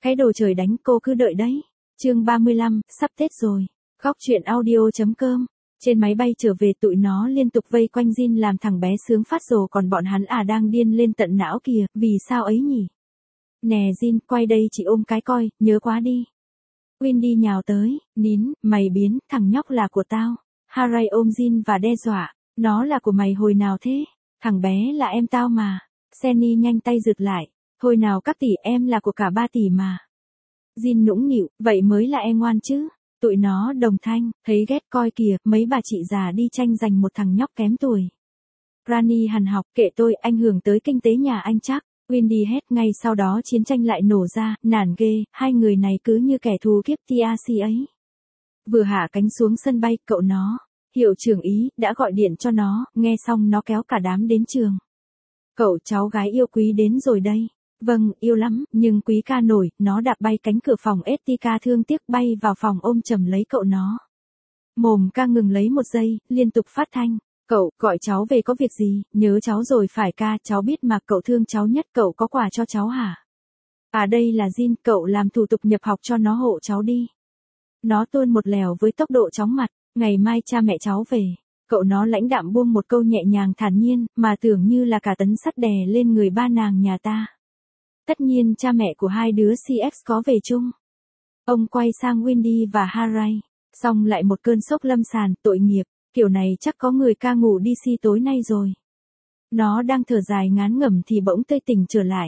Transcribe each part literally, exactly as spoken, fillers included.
Cái đồ trời đánh, cô cứ đợi đấy. Chương ba mươi lăm, sắp Tết rồi. Góc truyện audio.com. Trên máy bay trở về tụi nó liên tục vây quanh Jin làm thằng bé sướng phát rồ, còn bọn hắn à đang điên lên tận não kìa, vì sao ấy nhỉ? Nè Jin, quay đây chị ôm cái coi, nhớ quá đi. Wendy nhào tới, nín, mày biến, thằng nhóc là của tao. Harry ôm Jin và đe dọa, nó là của mày hồi nào thế? Thằng bé là em tao mà. Sunny nhanh tay rượt lại, thôi nào các tỷ, em là của cả ba tỷ mà. Jin nũng nịu, vậy mới là em ngoan chứ. Tụi nó đồng thanh, thấy ghét coi kìa, mấy bà chị già đi tranh giành một thằng nhóc kém tuổi. Granny hằn học, kệ tôi, ảnh hưởng tới kinh tế nhà anh chắc. Wendy hét, ngay sau đó chiến tranh lại nổ ra, nản ghê, hai người này cứ như kẻ thù kiếp tê rờ xê ấy. Vừa hạ cánh xuống sân bay, cậu nó, hiệu trưởng Ý, đã gọi điện cho nó, nghe xong nó kéo cả đám đến trường. Cậu cháu gái yêu quý đến rồi đây. Vâng, yêu lắm, nhưng quý ca nổi, nó đạp bay cánh cửa phòng ét tê ca thương tiếc bay vào phòng ôm chầm lấy cậu nó. Mồm ca ngừng lấy một giây, liên tục phát thanh. Cậu, gọi cháu về có việc gì, nhớ cháu rồi phải ca, cháu biết mà cậu thương cháu nhất, cậu có quà cho cháu hả? À đây là Jin, cậu làm thủ tục nhập học cho nó hộ cháu đi. Nó tuôn một lèo với tốc độ chóng mặt, ngày mai cha mẹ cháu về. Cậu nó lãnh đạm buông một câu nhẹ nhàng thản nhiên, mà tưởng như là cả tấn sắt đè lên người ba nàng nhà ta. Tất nhiên cha mẹ của hai đứa xê ép có về chung. Ông quay sang Wendy và Harry, xong lại một cơn sốc lâm sàn, tội nghiệp, kiểu này chắc có người ca ngủ đi si tối nay rồi. Nó đang thở dài ngán ngẩm thì bỗng tươi tỉnh trở lại.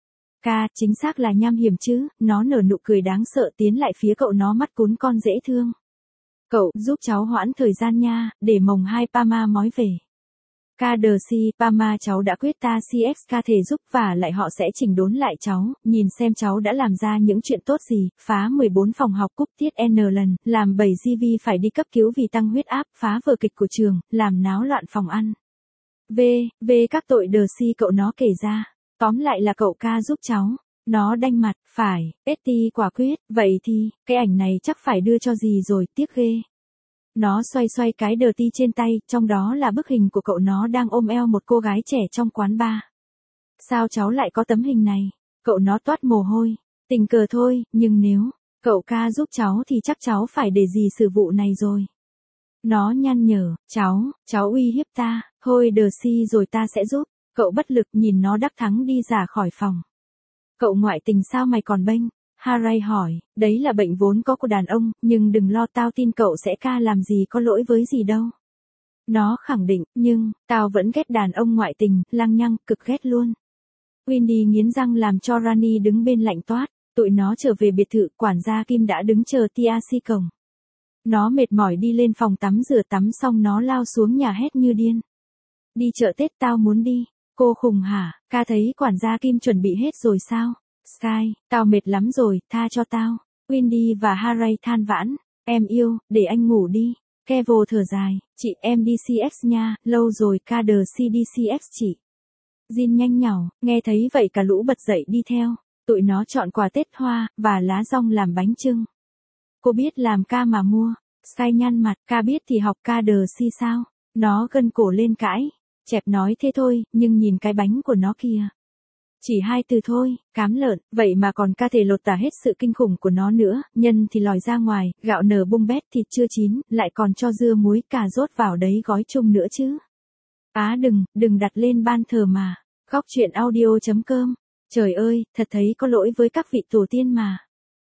Ca, chính xác là Nham Hiểm chứ, nó nở nụ cười đáng sợ tiến lại phía cậu nó mắt cún con dễ thương. Cậu, giúp cháu hoãn thời gian nha, để mồng hai Pama mói về. Ca đờ si, Pama cháu đã quyết ta xê ép ca thể giúp và lại họ sẽ chỉnh đốn lại cháu, nhìn xem cháu đã làm ra những chuyện tốt gì, phá mười bốn phòng học cúp tiết N lần, làm bảy giê vê phải đi cấp cứu vì tăng huyết áp, phá vở kịch của trường, làm náo loạn phòng ăn. V, V các tội đờ si cậu nó kể ra, tóm lại là cậu ca giúp cháu. Nó đanh mặt, phải, ét tê quả quyết, vậy thì, cái ảnh này chắc phải đưa cho gì rồi, tiếc ghê. Nó xoay xoay cái đờ ti trên tay, trong đó là bức hình của cậu nó đang ôm eo một cô gái trẻ trong quán bar. Sao cháu lại có tấm hình này? Cậu nó toát mồ hôi, tình cờ thôi, nhưng nếu cậu ca giúp cháu thì chắc cháu phải để gì xử vụ này rồi. Nó nhăn nhở, cháu, cháu uy hiếp ta, thôi đờ si rồi ta sẽ giúp. Cậu bất lực nhìn nó đắc thắng đi ra khỏi phòng. Cậu ngoại tình sao mày còn bênh? Harry hỏi, đấy là bệnh vốn có của đàn ông, nhưng đừng lo, tao tin cậu sẽ ca làm gì có lỗi với gì đâu. Nó khẳng định, nhưng, tao vẫn ghét đàn ông ngoại tình, lăng nhăng, cực ghét luôn. Wendy nghiến răng làm cho Rani đứng bên lạnh toát, tụi nó trở về biệt thự, quản gia Kim đã đứng chờ tê rờ xê cổng. Nó mệt mỏi đi lên phòng tắm rửa tắm xong nó lao xuống nhà hét như điên. Đi chợ Tết tao muốn đi. Cô khùng hả, ca thấy quản gia Kim chuẩn bị hết rồi sao? Sky, tao mệt lắm rồi, tha cho tao. Wendy và Harry than vãn, em yêu, để anh ngủ đi. Kevo thở dài, chị em đi xê ép nha, lâu rồi ca đờ si đi xê ép chị. Jin nhanh nhảu, nghe thấy vậy cả lũ bật dậy đi theo, tụi nó chọn quà Tết hoa, và lá dong làm bánh chưng. Cô biết làm ca mà mua, Sky nhăn mặt, ca biết thì học ca đờ si sao? Nó gân cổ lên cãi. Chẹp nói thế thôi, nhưng nhìn cái bánh của nó kìa. Chỉ hai từ thôi, cám lợn, vậy mà còn ca thể lột tả hết sự kinh khủng của nó nữa, nhân thì lòi ra ngoài, gạo nở bung bét thịt chưa chín, lại còn cho dưa muối cà rốt vào đấy gói chung nữa chứ. Á đừng, đừng đặt lên ban thờ mà. Góc truyện audio.com. Trời ơi, thật thấy có lỗi với các vị tổ tiên mà.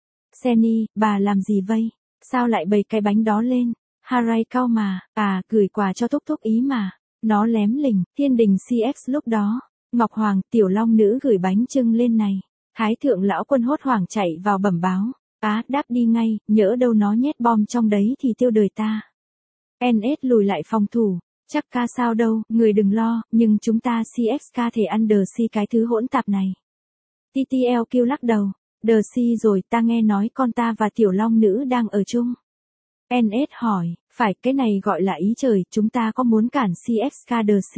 Sunny, bà làm gì vậy? Sao lại bày cái bánh đó lên? Harry cau mà, à, gửi quà cho Thúc Thúc Ý mà. Nó lém lỉnh, thiên đình xê ép lúc đó. Ngọc Hoàng, tiểu long nữ gửi bánh chưng lên này. Thái thượng lão quân hốt hoảng chạy vào bẩm báo. Á, đáp đi ngay, nhỡ đâu nó nhét bom trong đấy thì tiêu đời ta. en ét lùi lại phòng thủ. Chắc ca sao đâu, người đừng lo, nhưng chúng ta xê ép ca thể ăn đờ si cái thứ hỗn tạp này. tê tê lờ kêu lắc đầu. Đờ si rồi, ta nghe nói con ta và tiểu long nữ đang ở chung. en ét hỏi, phải, cái này gọi là ý trời, chúng ta có muốn cản xê ép ca đờ si?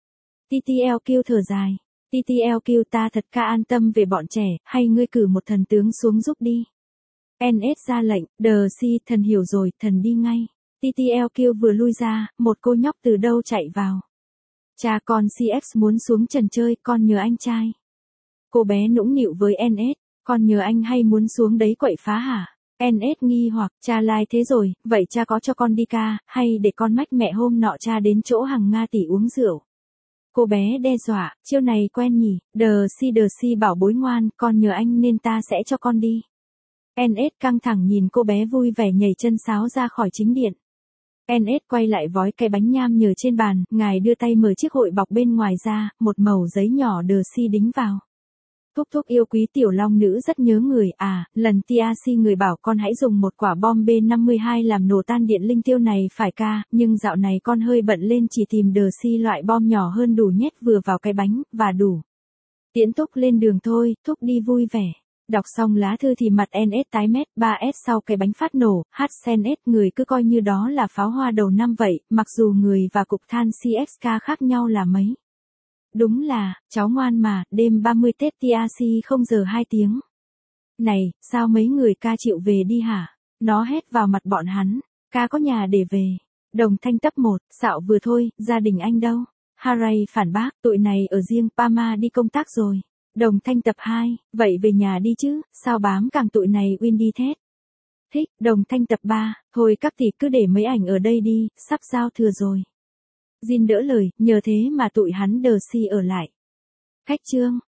tê tê lờ kêu thở dài. tê tê lờ kêu ta thật ca an tâm về bọn trẻ, hay ngươi cử một thần tướng xuống giúp đi. en ét ra lệnh, đờ si, thần hiểu rồi, thần đi ngay. tê tê lờ kêu vừa lui ra, một cô nhóc từ đâu chạy vào. Cha con xê ép muốn xuống trần chơi, con nhờ anh trai. Cô bé nũng nịu với en ét, Con nhớ anh hay muốn xuống đấy quậy phá hả? en ét nghi hoặc, cha lai thế rồi, vậy cha có cho con đi ca, hay để con mách mẹ hôm nọ cha đến chỗ Hằng Nga tỷ uống rượu? Cô bé đe dọa, chiêu này quen nhỉ, đờ si đờ si bảo bối ngoan, con nhờ anh nên ta sẽ cho con đi. en ét căng thẳng nhìn cô bé vui vẻ nhảy chân sáo ra khỏi chính điện. en ét quay lại vói cái bánh nham nhở trên bàn, ngài đưa tay mở chiếc hội bọc bên ngoài ra, một mẩu giấy nhỏ đờ si đính vào. Thúc thúc yêu quý tiểu long nữ rất nhớ người à, lần tia si người bảo con hãy dùng một quả bom B năm mươi hai làm nổ tan điện linh tiêu này phải ca, nhưng dạo này con hơi bận lên chỉ tìm đờ si loại bom nhỏ hơn đủ nhét vừa vào cái bánh, và đủ. Tiễn thúc lên đường thôi, thúc đi vui vẻ. Đọc xong lá thư thì mặt en ét tái mét, ba S sau cái bánh phát nổ, hát en ét người cứ coi như đó là pháo hoa đầu năm vậy, mặc dù người và cục than xê ép ca khác nhau là mấy. Đúng là, cháu ngoan mà, đêm ba mươi Tết tia si không giờ hai tiếng. Này, sao mấy người ca chịu về đi hả? Nó hét vào mặt bọn hắn, ca có nhà để về. Đồng Thanh tập một, xạo vừa thôi, gia đình anh đâu? Haray phản bác, tụi này ở riêng Pama đi công tác rồi. Đồng Thanh tập hai, vậy về nhà đi chứ, sao bám càng tụi này win đi thét. Thích, Đồng Thanh tập ba, thôi các tỷ cứ để mấy ảnh ở đây đi, sắp giao thừa rồi. Jin đỡ lời, nhờ thế mà tụi hắn đờ si ở lại. Khách trương.